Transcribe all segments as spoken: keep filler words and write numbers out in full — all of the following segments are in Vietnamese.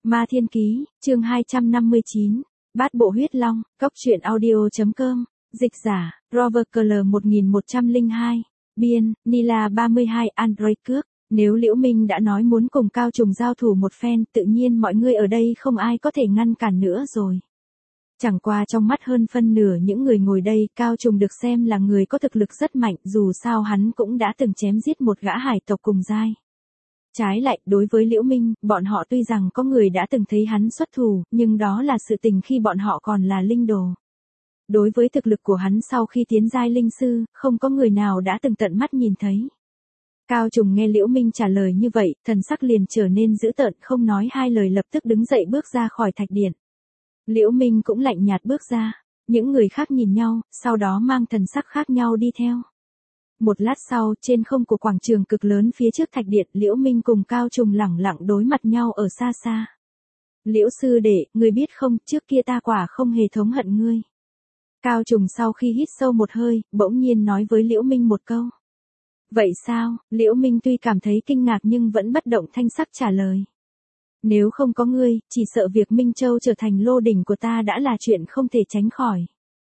Ma Thiên Ký, chương hai trăm năm mươi chín, Bát Bộ Huyết Long, Cốc truyện audio.com, dịch giả, Rover Cl một nghìn một trăm lẻ hai, biên, Nila ba mươi hai Android cước. Nếu Liễu Minh đã nói muốn cùng Cao Trùng giao thủ một phen, tự nhiên mọi người ở đây không ai có thể ngăn cản nữa rồi. Chẳng qua trong mắt hơn phân nửa những người ngồi đây, Cao Trùng được xem là người có thực lực rất mạnh, dù sao hắn cũng đã từng chém giết một gã hải tộc cùng giai. Trái lại, đối với Liễu Minh, bọn họ tuy rằng có người đã từng thấy hắn xuất thủ, nhưng đó là sự tình khi bọn họ còn là linh đồ. Đối với thực lực của hắn sau khi tiến giai linh sư, không có người nào đã từng tận mắt nhìn thấy. Cao Trùng nghe Liễu Minh trả lời như vậy, thần sắc liền trở nên dữ tợn, không nói hai lời lập tức đứng dậy bước ra khỏi thạch điện. Liễu Minh cũng lạnh nhạt bước ra, những người khác nhìn nhau, sau đó mang thần sắc khác nhau đi theo. Một lát sau, trên không của quảng trường cực lớn phía trước thạch điện, Liễu Minh cùng Cao Trùng lẳng lặng đối mặt nhau ở xa xa. Liễu sư đệ, ngươi biết không, trước kia ta quả không hề thống hận ngươi. Cao Trùng sau khi hít sâu một hơi, bỗng nhiên nói với Liễu Minh một câu. Vậy sao? Liễu Minh tuy cảm thấy kinh ngạc nhưng vẫn bất động thanh sắc trả lời. Nếu không có ngươi, chỉ sợ việc Minh Châu trở thành lô đỉnh của ta đã là chuyện không thể tránh khỏi.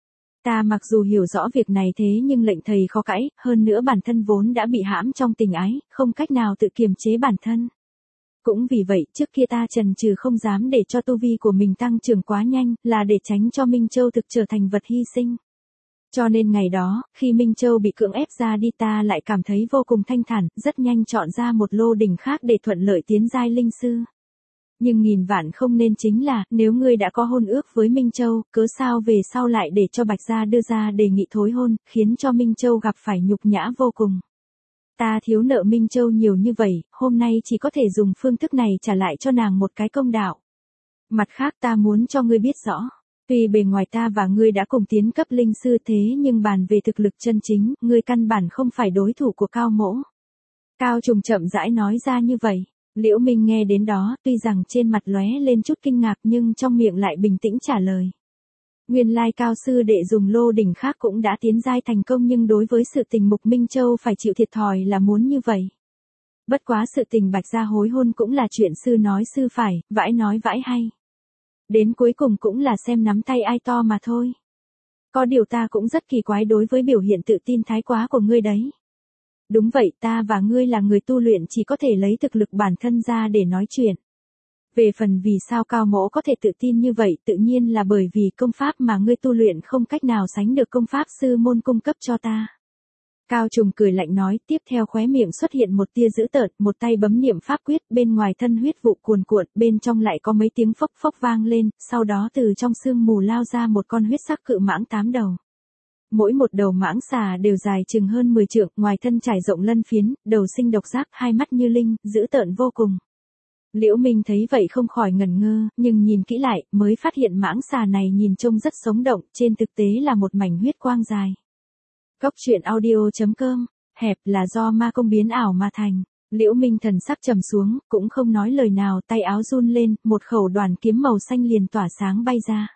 Ta mặc dù hiểu rõ việc này thế nhưng lệnh thầy khó cãi, hơn nữa bản thân vốn đã bị hãm trong tình ái, không cách nào tự kiềm chế bản thân. Cũng vì vậy, trước kia ta chần chừ không dám để cho tu vi của mình tăng trưởng quá nhanh, là để tránh cho Minh Châu thực trở thành vật hy sinh. Cho nên ngày đó, khi Minh Châu bị cưỡng ép ra đi ta lại cảm thấy vô cùng thanh thản, rất nhanh chọn ra một lô đỉnh khác để thuận lợi tiến giai linh sư. Nhưng nghìn vạn không nên chính là, nếu ngươi đã có hôn ước với Minh Châu, cớ sao về sau lại để cho Bạch Gia đưa ra đề nghị thối hôn, khiến cho Minh Châu gặp phải nhục nhã vô cùng. Ta thiếu nợ Minh Châu nhiều như vậy, hôm nay chỉ có thể dùng phương thức này trả lại cho nàng một cái công đạo. Mặt khác ta muốn cho ngươi biết rõ. Tuy bề ngoài ta và ngươi đã cùng tiến cấp linh sư thế nhưng bàn về thực lực chân chính, ngươi căn bản không phải đối thủ của Cao mỗ. Cao Trùng chậm rãi nói ra như vậy. Liễu Minh nghe đến đó, tuy rằng trên mặt lóe lên chút kinh ngạc nhưng trong miệng lại bình tĩnh trả lời. Nguyên lai Cao sư đệ dùng lô đỉnh khác cũng đã tiến giai thành công nhưng đối với sự tình Mục Minh Châu phải chịu thiệt thòi là muốn như vậy. Bất quá sự tình Bạch Gia hối hôn cũng là chuyện sư nói sư phải, vãi nói vãi hay. Đến cuối cùng cũng là xem nắm tay ai to mà thôi. Có điều ta cũng rất kỳ quái đối với biểu hiện tự tin thái quá của ngươi đấy. Đúng vậy, ta và ngươi là người tu luyện chỉ có thể lấy thực lực bản thân ra để nói chuyện. Về phần vì sao Cao mỗ có thể tự tin như vậy tự nhiên là bởi vì công pháp mà ngươi tu luyện không cách nào sánh được công pháp sư môn cung cấp cho ta. Cao Trùng cười lạnh nói, tiếp theo khóe miệng xuất hiện một tia dữ tợn, một tay bấm niệm pháp quyết, bên ngoài thân huyết vụ cuồn cuộn, bên trong lại có mấy tiếng phốc phốc vang lên, sau đó từ trong sương mù lao ra một con huyết sắc cự mãng tám đầu. Mỗi một đầu mãng xà đều dài chừng hơn mười trượng, ngoài thân trải rộng lân phiến, đầu sinh độc giác, hai mắt như linh, dữ tợn vô cùng. Liễu Minh thấy vậy không khỏi ngẩn ngơ, nhưng nhìn kỹ lại, mới phát hiện mãng xà này nhìn trông rất sống động, trên thực tế là một mảnh huyết quang dài. Cốc truyện audio.com, hẹp là do ma công biến ảo mà thành. Liễu Minh thần sắc trầm xuống, cũng không nói lời nào, tay áo run lên, một khẩu đoàn kiếm màu xanh liền tỏa sáng bay ra.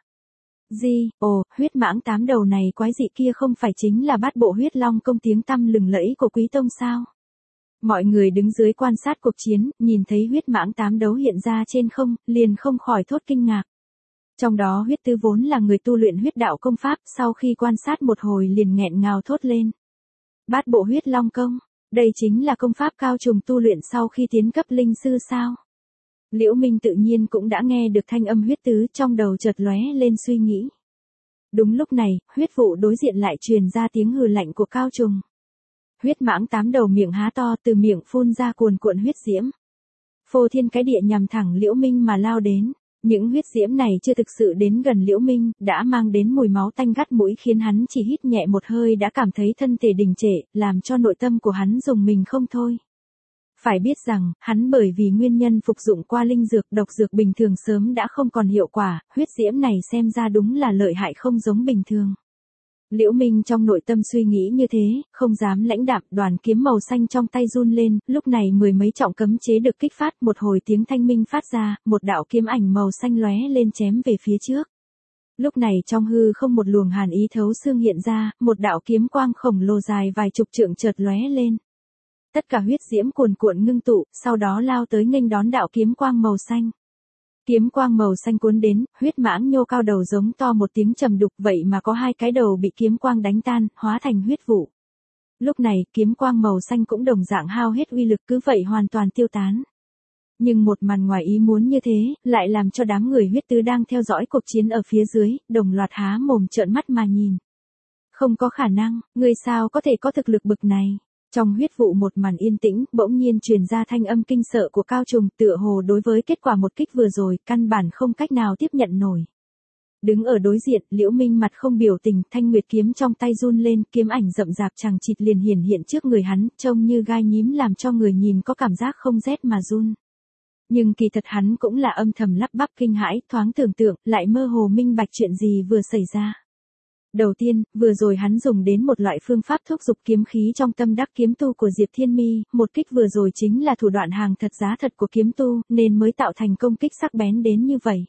Gì, ồ, huyết mãng tám đầu này quái dị kia không phải chính là Bát Bộ Huyết Long công tiếng tăm lừng lẫy của Quý Tông sao? Mọi người đứng dưới quan sát cuộc chiến, nhìn thấy huyết mãng tám đấu hiện ra trên không, liền không khỏi thốt kinh ngạc. Trong đó huyết tứ vốn là người tu luyện huyết đạo công pháp, sau khi quan sát một hồi liền nghẹn ngào thốt lên. Bát Bộ Huyết Long công, đây chính là công pháp Cao Trùng tu luyện sau khi tiến cấp linh sư sao? Liễu Minh tự nhiên cũng đã nghe được thanh âm huyết tứ, trong đầu chợt lóe lên suy nghĩ. Đúng lúc này, huyết vụ đối diện lại truyền ra tiếng hừ lạnh của Cao Trùng. Huyết mãng tám đầu miệng há to, từ miệng phun ra cuồn cuộn huyết diễm. Phô thiên cái địa nhằm thẳng Liễu Minh mà lao đến. Những huyết diễm này chưa thực sự đến gần Liễu Minh, đã mang đến mùi máu tanh gắt mũi khiến hắn chỉ hít nhẹ một hơi đã cảm thấy thân thể đình trệ, làm cho nội tâm của hắn rùng mình không thôi. Phải biết rằng, hắn bởi vì nguyên nhân phục dụng qua linh dược, độc dược bình thường sớm đã không còn hiệu quả, huyết diễm này xem ra đúng là lợi hại không giống bình thường. Liễu Minh trong nội tâm suy nghĩ như thế, không dám lãnh đạm, đoàn kiếm màu xanh trong tay run lên, lúc này mười mấy trọng cấm chế được kích phát, một hồi tiếng thanh minh phát ra, một đạo kiếm ảnh màu xanh lóe lên chém về phía trước. Lúc này trong hư không một luồng hàn ý thấu xương hiện ra, một đạo kiếm quang khổng lồ dài vài chục trượng chợt lóe lên. Tất cả huyết diễm cuồn cuộn ngưng tụ, sau đó lao tới nghênh đón đạo kiếm quang màu xanh. Kiếm quang màu xanh cuốn đến, huyết mãng nhô cao đầu giống to một tiếng trầm đục, vậy mà có hai cái đầu bị kiếm quang đánh tan, hóa thành huyết vụ. Lúc này, kiếm quang màu xanh cũng đồng dạng hao hết uy lực, cứ vậy hoàn toàn tiêu tán. Nhưng một màn ngoài ý muốn như thế, lại làm cho đám người huyết tứ đang theo dõi cuộc chiến ở phía dưới, đồng loạt há mồm trợn mắt mà nhìn. Không có khả năng, ngươi sao có thể có thực lực bực này? Trong huyết vụ một màn yên tĩnh, bỗng nhiên truyền ra thanh âm kinh sợ của Cao Trùng, tựa hồ đối với kết quả một kích vừa rồi, căn bản không cách nào tiếp nhận nổi. Đứng ở đối diện, Liễu Minh mặt không biểu tình, thanh nguyệt kiếm trong tay run lên, kiếm ảnh rậm rạp chằng chịt liền hiển hiện trước người hắn, trông như gai nhím làm cho người nhìn có cảm giác không rét mà run. Nhưng kỳ thật hắn cũng là âm thầm lắp bắp kinh hãi, thoáng tưởng tượng, lại mơ hồ minh bạch chuyện gì vừa xảy ra. Đầu tiên, vừa rồi hắn dùng đến một loại phương pháp thúc dục kiếm khí trong tâm đắc kiếm tu của Diệp Thiên Mi, một kích vừa rồi chính là thủ đoạn hàng thật giá thật của kiếm tu, nên mới tạo thành công kích sắc bén đến như vậy.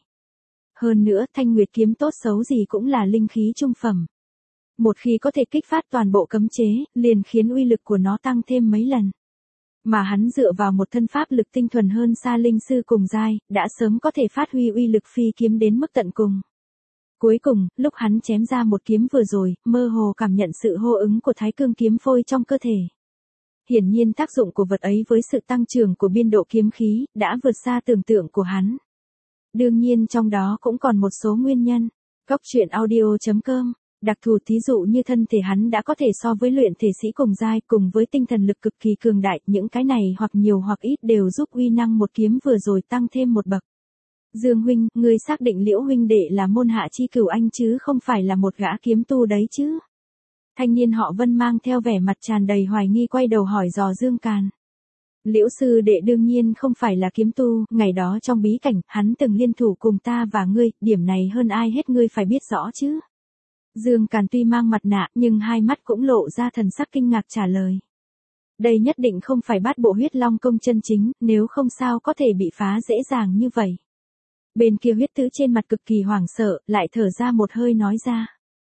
Hơn nữa, thanh nguyệt kiếm tốt xấu gì cũng là linh khí trung phẩm. Một khi có thể kích phát toàn bộ cấm chế, liền khiến uy lực của nó tăng thêm mấy lần. Mà hắn dựa vào một thân pháp lực tinh thuần hơn xa linh sư cùng giai, đã sớm có thể phát huy uy lực phi kiếm đến mức tận cùng. Cuối cùng, lúc hắn chém ra một kiếm vừa rồi, mơ hồ cảm nhận sự hô ứng của thái cương kiếm phôi trong cơ thể. Hiển nhiên tác dụng của vật ấy với sự tăng trưởng của biên độ kiếm khí, đã vượt xa tưởng tượng của hắn. Đương nhiên trong đó cũng còn một số nguyên nhân. Góc truyện audio chấm com, đặc thù thí dụ như thân thể hắn đã có thể so với luyện thể sĩ cùng giai, cùng với tinh thần lực cực kỳ cường đại, những cái này hoặc nhiều hoặc ít đều giúp uy năng một kiếm vừa rồi tăng thêm một bậc. Dương huynh, ngươi xác định Liễu huynh đệ là môn hạ chi cửu anh chứ không phải là một gã kiếm tu đấy chứ? Thanh niên họ Vân mang theo vẻ mặt tràn đầy hoài nghi quay đầu hỏi dò Dương Càn. Liễu sư đệ đương nhiên không phải là kiếm tu, ngày đó trong bí cảnh, hắn từng liên thủ cùng ta và ngươi, điểm này hơn ai hết ngươi phải biết rõ chứ. Dương Càn tuy mang mặt nạ, nhưng hai mắt cũng lộ ra thần sắc kinh ngạc trả lời. Đây nhất định không phải bát bộ huyết long công chân chính, nếu không sao có thể bị phá dễ dàng như vậy. Bên kia huyết tứ trên mặt cực kỳ hoảng sợ, lại thở ra một hơi nói ra.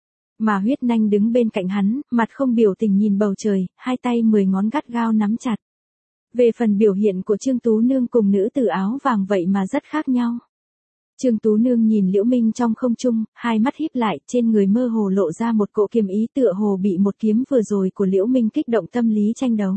Mà huyết nanh đứng bên cạnh hắn, mặt không biểu tình nhìn bầu trời, hai tay mười ngón gắt gao nắm chặt. Về phần biểu hiện của Trương Tú Nương cùng nữ tử áo vàng vậy mà rất khác nhau. Trương Tú Nương nhìn Liễu Minh trong không trung, hai mắt híp lại, trên người mơ hồ lộ ra một cỗ kiếm ý tựa hồ bị một kiếm vừa rồi của Liễu Minh kích động tâm lý tranh đấu.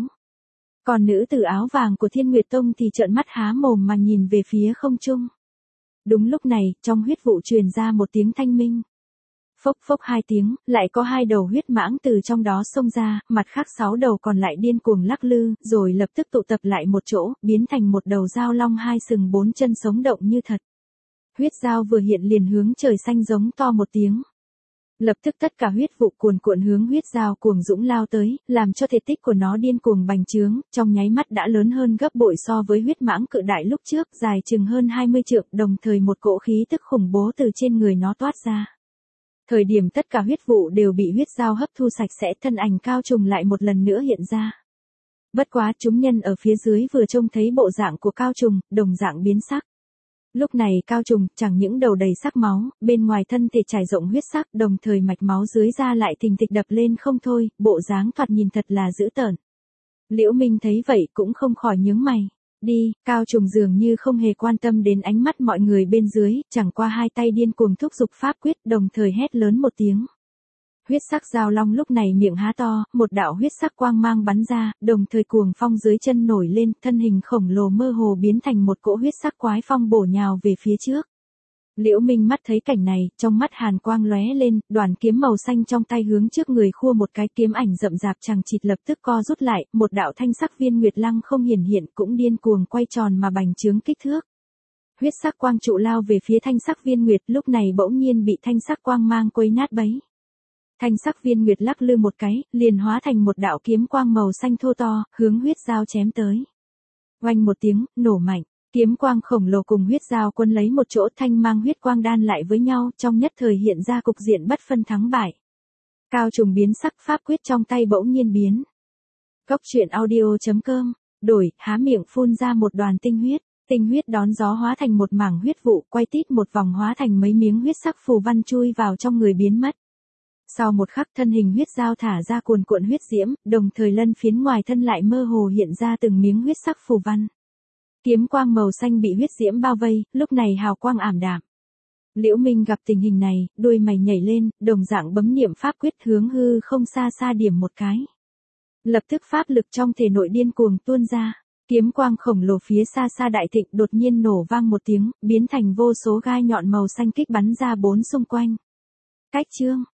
Còn nữ tử áo vàng của Thiên Nguyệt Tông thì trợn mắt há mồm mà nhìn về phía không trung. Đúng lúc này, trong huyết vụ truyền ra một tiếng thanh minh. Phốc phốc hai tiếng, lại có hai đầu huyết mãng từ trong đó xông ra, mặt khác sáu đầu còn lại điên cuồng lắc lư, rồi lập tức tụ tập lại một chỗ, biến thành một đầu dao long hai sừng bốn chân sống động như thật. Huyết dao vừa hiện liền hướng trời xanh giống to một tiếng. Lập tức tất cả huyết vụ cuồn cuộn hướng huyết dao cuồng dũng lao tới, làm cho thể tích của nó điên cuồng bành trướng, trong nháy mắt đã lớn hơn gấp bội so với huyết mãng cự đại lúc trước, dài chừng hơn hai mươi trượng, đồng thời một cỗ khí tức khủng bố từ trên người nó toát ra. Thời điểm tất cả huyết vụ đều bị huyết dao hấp thu sạch sẽ, thân ảnh Cao Trùng lại một lần nữa hiện ra. Bất quá chúng nhân ở phía dưới vừa trông thấy bộ dạng của Cao Trùng, đồng dạng biến sắc. Lúc này Cao Trùng chẳng những đầu đầy sắc máu, bên ngoài thân thể trải rộng huyết sắc, đồng thời mạch máu dưới da lại thình thịch đập lên không thôi, bộ dáng thoạt nhìn thật là dữ tợn. Liễu Minh thấy vậy cũng không khỏi nhướng mày. Đi, Cao Trùng dường như không hề quan tâm đến ánh mắt mọi người bên dưới, chẳng qua hai tay điên cuồng thúc giục pháp quyết, đồng thời hét lớn một tiếng. Huyết sắc dao long lúc này miệng há to, một đạo huyết sắc quang mang bắn ra, đồng thời cuồng phong dưới chân nổi lên, thân hình khổng lồ mơ hồ biến thành một cỗ huyết sắc quái phong bổ nhào về phía trước. Liễu Minh mắt thấy cảnh này, trong mắt hàn quang lóe lên, đoàn kiếm màu xanh trong tay hướng trước người khua một cái, kiếm ảnh rậm rạp chằng chịt lập tức co rút lại, một đạo thanh sắc viên nguyệt lăng không hiển hiện cũng điên cuồng quay tròn mà bành trướng kích thước. Huyết sắc quang trụ lao về phía thanh sắc viên nguyệt, lúc này bỗng nhiên bị thanh sắc quang mang quấy nát bấy. Thanh sắc viên nguyệt lắc lư một cái, liền hóa thành một đạo kiếm quang màu xanh thô to, hướng huyết dao chém tới. Oanh một tiếng, nổ mạnh, kiếm quang khổng lồ cùng huyết dao quân lấy một chỗ, thanh mang huyết quang đan lại với nhau, trong nhất thời hiện ra cục diện bất phân thắng bại. Cao Trùng biến sắc, pháp quyết trong tay bỗng nhiên biến. Góc truyện audio chấm com, đổi, há miệng phun ra một đoàn tinh huyết, tinh huyết đón gió hóa thành một mảng huyết vụ, quay tít một vòng hóa thành mấy miếng huyết sắc phù văn chui vào trong người biến mất. Sau một khắc thân hình huyết dao thả ra cuồn cuộn huyết diễm, đồng thời lân phiến ngoài thân lại mơ hồ hiện ra từng miếng huyết sắc phù văn. Kiếm quang màu xanh bị huyết diễm bao vây, lúc này hào quang ảm đạm. Liễu Minh gặp tình hình này, đuôi mày nhảy lên, đồng dạng bấm niệm pháp quyết hướng hư không xa xa điểm một cái. Lập tức pháp lực trong thể nội điên cuồng tuôn ra, kiếm quang khổng lồ phía xa xa đại thịnh đột nhiên nổ vang một tiếng, biến thành vô số gai nhọn màu xanh kích bắn ra bốn xung quanh. Cách chương